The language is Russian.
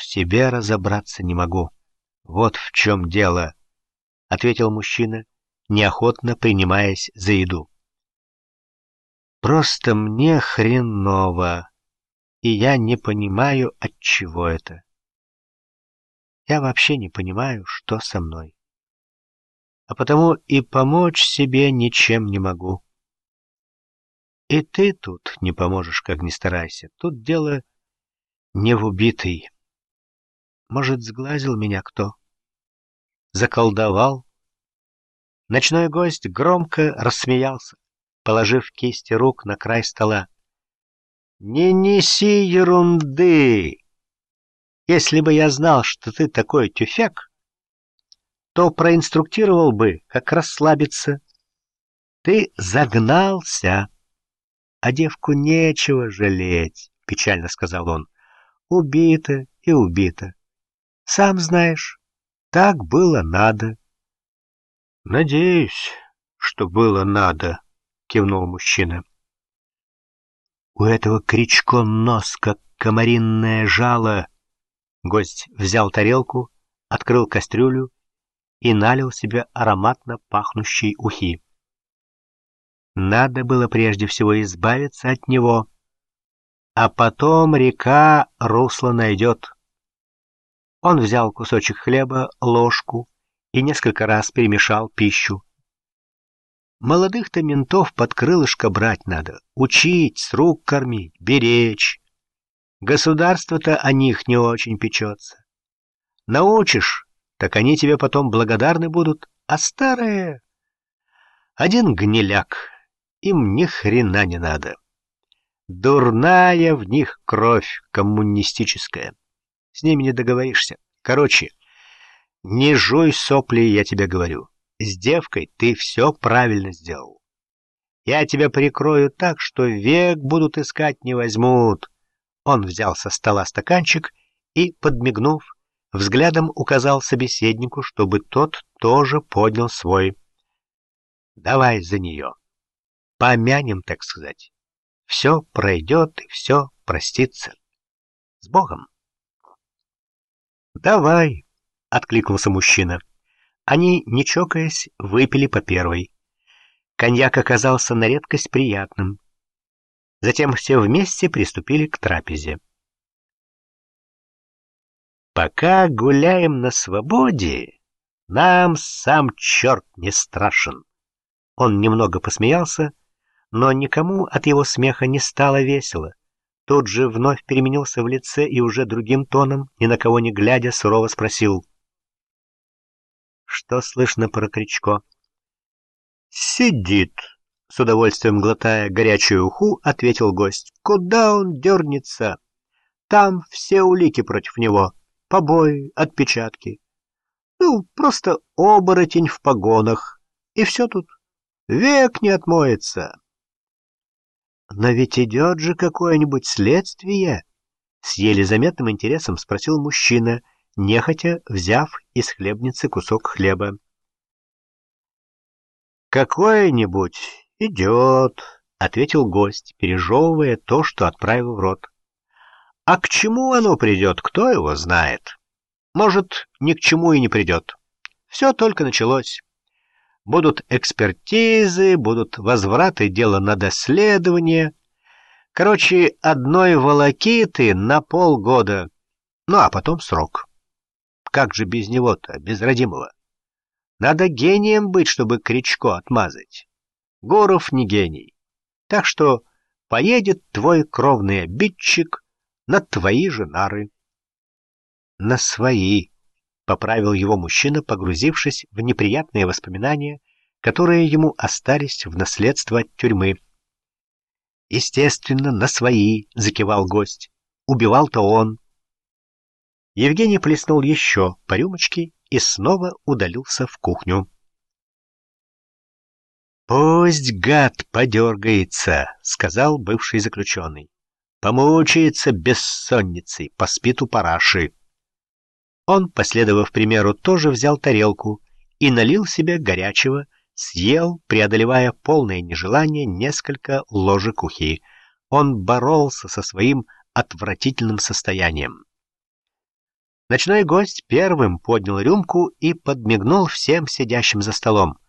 в себе разобраться не могу. Вот в чем дело, — ответил мужчина, неохотно принимаясь за еду. Просто мне хреново, и я не понимаю, от чего это. Я вообще не понимаю, что со мной. А потому и помочь себе ничем не могу. И ты тут не поможешь, как ни старайся. Тут дело не в убитой. Может, сглазил меня кто? Заколдовал? Ночной гость громко рассмеялся, положив кисти рук на край стола. «Не неси ерунды! Если бы я знал, что ты такой тюфяк, то проинструктировал бы, как расслабиться. Ты загнался, а девку нечего жалеть», — печально сказал он. «Убита и убита. Сам знаешь, так было надо». «Надеюсь, что было надо», — кивнул мужчина. «У этого Кричко нос, как комаринное жало». Гость взял тарелку, открыл кастрюлю и налил себе ароматно пахнущей ухи. Надо было прежде всего избавиться от него, а потом река русло найдет. Он взял кусочек хлеба, ложку и несколько раз перемешал пищу. Молодых-то ментов под крылышко брать надо, учить, с рук кормить, беречь. Государство-то о них не очень печется. Научишь, так они тебе потом благодарны будут, а старые... Один гниляк, им ни хрена не надо. Дурная в них кровь коммунистическая. С ними не договоришься. Короче, не жуй сопли, я тебе говорю. С девкой ты все правильно сделал. Я тебя прикрою так, что век будут искать не возьмут. Он взял со стола стаканчик и, подмигнув, взглядом указал собеседнику, чтобы тот тоже поднял свой. Давай за нее. Помянем, так сказать. Все пройдет и все простится. С Богом. Давай, откликнулся мужчина. Они, не чокаясь, выпили по первой. Коньяк оказался на редкость приятным. Затем все вместе приступили к трапезе. Пока гуляем на свободе, нам сам черт не страшен. Он немного посмеялся, но никому от его смеха не стало весело. Тут же вновь переменился в лице и уже другим тоном, ни на кого не глядя, сурово спросил: «Что слышно про Кричко?» «Сидит», — с удовольствием глотая горячую уху, ответил гость. «Куда он дернется? Там все улики против него. Побои, отпечатки. Ну, просто оборотень в погонах. И все тут. Век не отмоется». «Но ведь идет же какое-нибудь следствие?» — с еле заметным интересом спросил мужчина, нехотя взяв из хлебницы кусок хлеба. «Какое-нибудь идет», — ответил гость, пережевывая то, что отправил в рот. «А к чему оно придет, кто его знает? Может, ни к чему и не придет. Все только началось. Будут экспертизы, будут возвраты дела на доследование. Короче, одной волокиты на полгода. Ну, а потом срок. Как же без него-то, без родимого? Надо гением быть, чтобы Кричко отмазать. Гуров не гений. Так что поедет твой кровный обидчик на твои же нары». «На свои», — поправил его мужчина, погрузившись в неприятные воспоминания, которые ему остались в наследство от тюрьмы. «Естественно, на свои», — закивал гость. «Убивал-то он». Евгений плеснул еще по рюмочке и снова удалился в кухню. «Пусть гад подергается», — сказал бывший заключенный. «Помучается бессонницей, поспит у параши». Он, последовав примеру, тоже взял тарелку и налил себе горячего, съел, преодолевая полное нежелание, несколько ложек ухи. Он боролся со своим отвратительным состоянием. Ночной гость первым поднял рюмку и подмигнул всем сидящим за столом.